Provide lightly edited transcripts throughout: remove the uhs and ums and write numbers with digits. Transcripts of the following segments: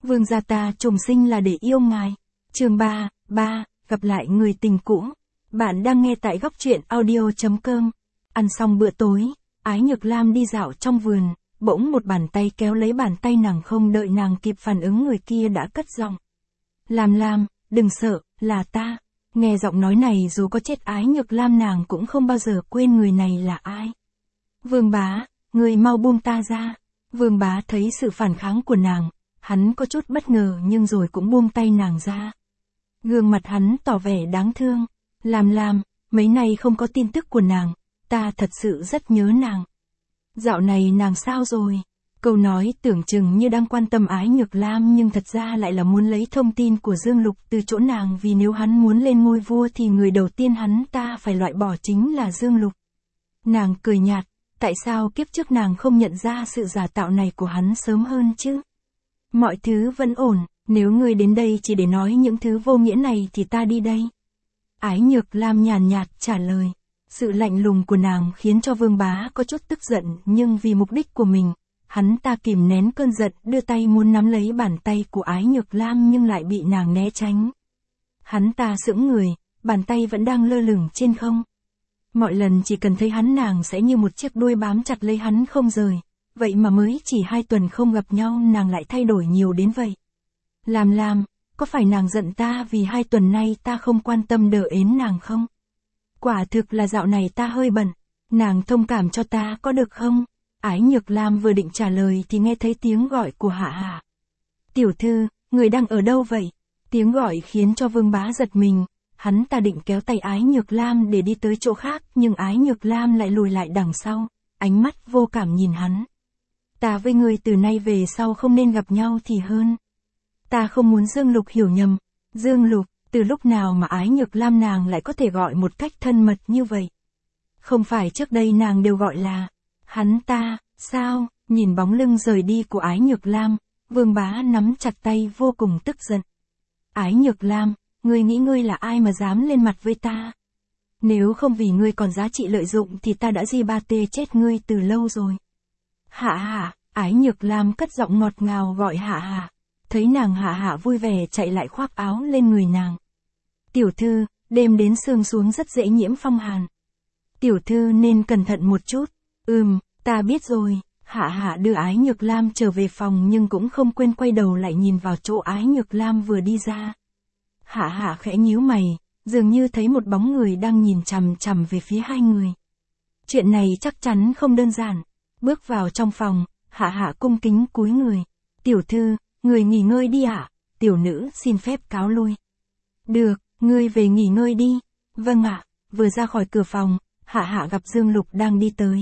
Vương gia ta trùng sinh là để yêu ngài. Chương 3, gặp lại người tình cũ. Bạn đang nghe tại góc truyện audio.com. Ăn xong bữa tối, Ái Nhược Lam đi dạo trong vườn, bỗng một bàn tay kéo lấy bàn tay nàng, không đợi nàng kịp phản ứng người kia đã cất giọng. Lam, đừng sợ, là ta. Nghe giọng nói này dù có chết Ái Nhược Lam nàng cũng không bao giờ quên người này là ai. Vương bá, người mau buông ta ra. Vương bá thấy sự phản kháng của nàng, hắn có chút bất ngờ nhưng rồi cũng buông tay nàng ra. Gương mặt hắn tỏ vẻ đáng thương. Lam, mấy nay không có tin tức của nàng, ta thật sự rất nhớ nàng. Dạo này nàng sao rồi? Câu nói tưởng chừng như đang quan tâm Ái Nhược Lam nhưng thật ra lại là muốn lấy thông tin của Dương Lục từ chỗ nàng, vì nếu hắn muốn lên ngôi vua thì người đầu tiên hắn ta phải loại bỏ chính là Dương Lục. Nàng cười nhạt, tại sao kiếp trước nàng không nhận ra sự giả tạo này của hắn sớm hơn chứ? Mọi thứ vẫn ổn, nếu ngươi đến đây chỉ để nói những thứ vô nghĩa này thì ta đi đây. Ái Nhược Lam nhàn nhạt trả lời. Sự lạnh lùng của nàng khiến cho Vương bá có chút tức giận, nhưng vì mục đích của mình, hắn ta kìm nén cơn giận, đưa tay muốn nắm lấy bàn tay của Ái Nhược Lam nhưng lại bị nàng né tránh. Hắn ta sững người, bàn tay vẫn đang lơ lửng trên không. Mọi lần chỉ cần thấy hắn nàng sẽ như một chiếc đuôi bám chặt lấy hắn không rời, vậy mà mới chỉ 2 tuần không gặp nhau nàng lại thay đổi nhiều đến vậy. Lam, có phải nàng giận ta vì 2 tuần nay ta không quan tâm đỡ ến nàng không? Quả thực là dạo này ta hơi bận, nàng thông cảm cho ta có được không? Ái Nhược Lam vừa định trả lời thì nghe thấy tiếng gọi của Hạ. Tiểu thư, người đang ở đâu vậy? Tiếng gọi khiến cho Vương bá giật mình, hắn ta định kéo tay Ái Nhược Lam để đi tới chỗ khác nhưng Ái Nhược Lam lại lùi lại đằng sau, ánh mắt vô cảm nhìn hắn. Ta với người từ nay về sau không nên gặp nhau thì hơn. Ta không muốn Dương Lục hiểu nhầm. Dương Lục, từ lúc nào mà Ái Nhược Lam nàng lại có thể gọi một cách thân mật như vậy? Không phải trước đây nàng đều gọi là hắn ta, sao? Nhìn bóng lưng rời đi của Ái Nhược Lam, Vương bá nắm chặt tay vô cùng tức giận. Ái Nhược Lam, ngươi nghĩ ngươi là ai mà dám lên mặt với ta? Nếu không vì ngươi còn giá trị lợi dụng thì ta đã di ba tê chết ngươi từ lâu rồi. Hạ, Ái Nhược Lam cất giọng ngọt ngào gọi Hạ. Thấy nàng Hạ vui vẻ chạy lại khoác áo lên người nàng. Tiểu thư, đêm đến sương xuống rất dễ nhiễm phong hàn. Tiểu thư nên cẩn thận một chút. Ta biết rồi. Hạ đưa Ái Nhược Lam trở về phòng nhưng cũng không quên quay đầu lại nhìn vào chỗ Ái Nhược Lam vừa đi ra. Hạ khẽ nhíu mày, dường như thấy một bóng người đang nhìn chằm chằm về phía hai người. Chuyện này chắc chắn không đơn giản. Bước vào trong phòng, Hạ cung kính cúi người. Tiểu thư, người nghỉ ngơi đi ạ. Tiểu nữ xin phép cáo lui. Được, ngươi về nghỉ ngơi đi. Vâng ạ. Vừa ra khỏi cửa phòng, Hạ gặp Dương Lục đang đi tới.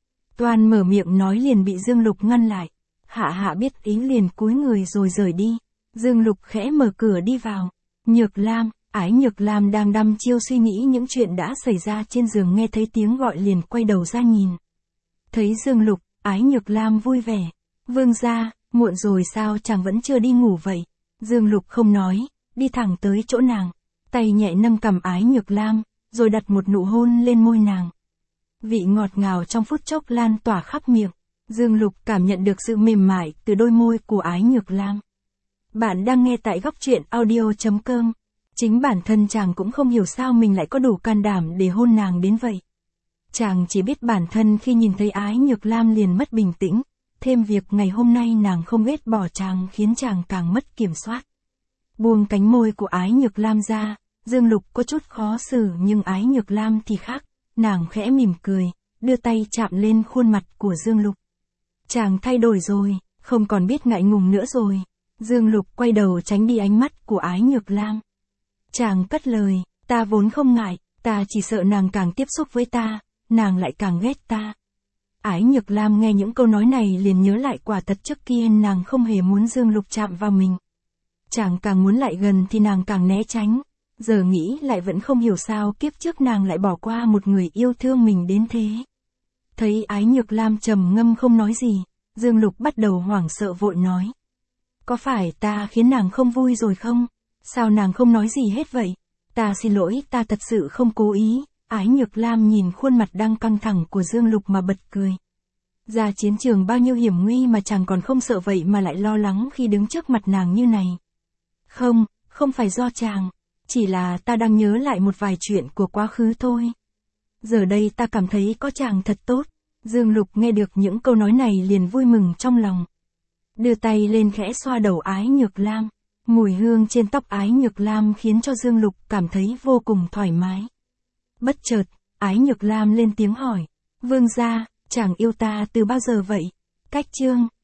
Toan mở miệng nói liền bị Dương Lục ngăn lại. Hạ biết ý liền cúi người rồi rời đi. Dương Lục khẽ mở cửa đi vào. Nhược Lam, Ái Nhược Lam đang đăm chiêu suy nghĩ những chuyện đã xảy ra trên giường, nghe thấy tiếng gọi liền quay đầu ra nhìn. Thấy Dương Lục, Ái Nhược Lam vui vẻ. Vương gia, muộn rồi sao chàng vẫn chưa đi ngủ vậy? Dương Lục không nói, đi thẳng tới chỗ nàng, tay nhẹ nâng cằm Ái Nhược Lam, rồi đặt một nụ hôn lên môi nàng. Vị ngọt ngào trong phút chốc lan tỏa khắp miệng. Dương Lục cảm nhận được sự mềm mại từ đôi môi của Ái Nhược Lam. Bạn đang nghe tại góc truyện audio.com. Chính bản thân chàng cũng không hiểu sao mình lại có đủ can đảm để hôn nàng đến vậy. Chàng chỉ biết bản thân khi nhìn thấy Ái Nhược Lam liền mất bình tĩnh, thêm việc ngày hôm nay nàng không ghét bỏ chàng khiến chàng càng mất kiểm soát. Buông cánh môi của Ái Nhược Lam ra, Dương Lục có chút khó xử nhưng Ái Nhược Lam thì khác, nàng khẽ mỉm cười, đưa tay chạm lên khuôn mặt của Dương Lục. Chàng thay đổi rồi, không còn biết ngại ngùng nữa rồi. Dương Lục quay đầu tránh đi ánh mắt của Ái Nhược Lam. Chàng cất lời, ta vốn không ngại, ta chỉ sợ nàng càng tiếp xúc với ta, nàng lại càng ghét ta. Ái Nhược Lam nghe những câu nói này liền nhớ lại quả thật trước kia nàng không hề muốn Dương Lục chạm vào mình. Chàng càng muốn lại gần thì nàng càng né tránh, giờ nghĩ lại vẫn không hiểu sao kiếp trước nàng lại bỏ qua một người yêu thương mình đến thế. Thấy Ái Nhược Lam trầm ngâm không nói gì, Dương Lục bắt đầu hoảng sợ vội nói. Có phải ta khiến nàng không vui rồi không? Sao nàng không nói gì hết vậy? Ta xin lỗi, ta thật sự không cố ý. Ái Nhược Lam nhìn khuôn mặt đang căng thẳng của Dương Lục mà bật cười. Ra chiến trường bao nhiêu hiểm nguy mà chàng còn không sợ vậy mà lại lo lắng khi đứng trước mặt nàng như này. Không, không phải do chàng, chỉ là ta đang nhớ lại một vài chuyện của quá khứ thôi. Giờ đây ta cảm thấy có chàng thật tốt. Dương Lục nghe được những câu nói này liền vui mừng trong lòng. Đưa tay lên khẽ xoa đầu Ái Nhược Lam. Mùi hương trên tóc Ái Nhược Lam khiến cho Dương Lục cảm thấy vô cùng thoải mái. Bất chợt, Ái Nhược Lam lên tiếng hỏi. Vương gia, chàng yêu ta từ bao giờ vậy? Cách chương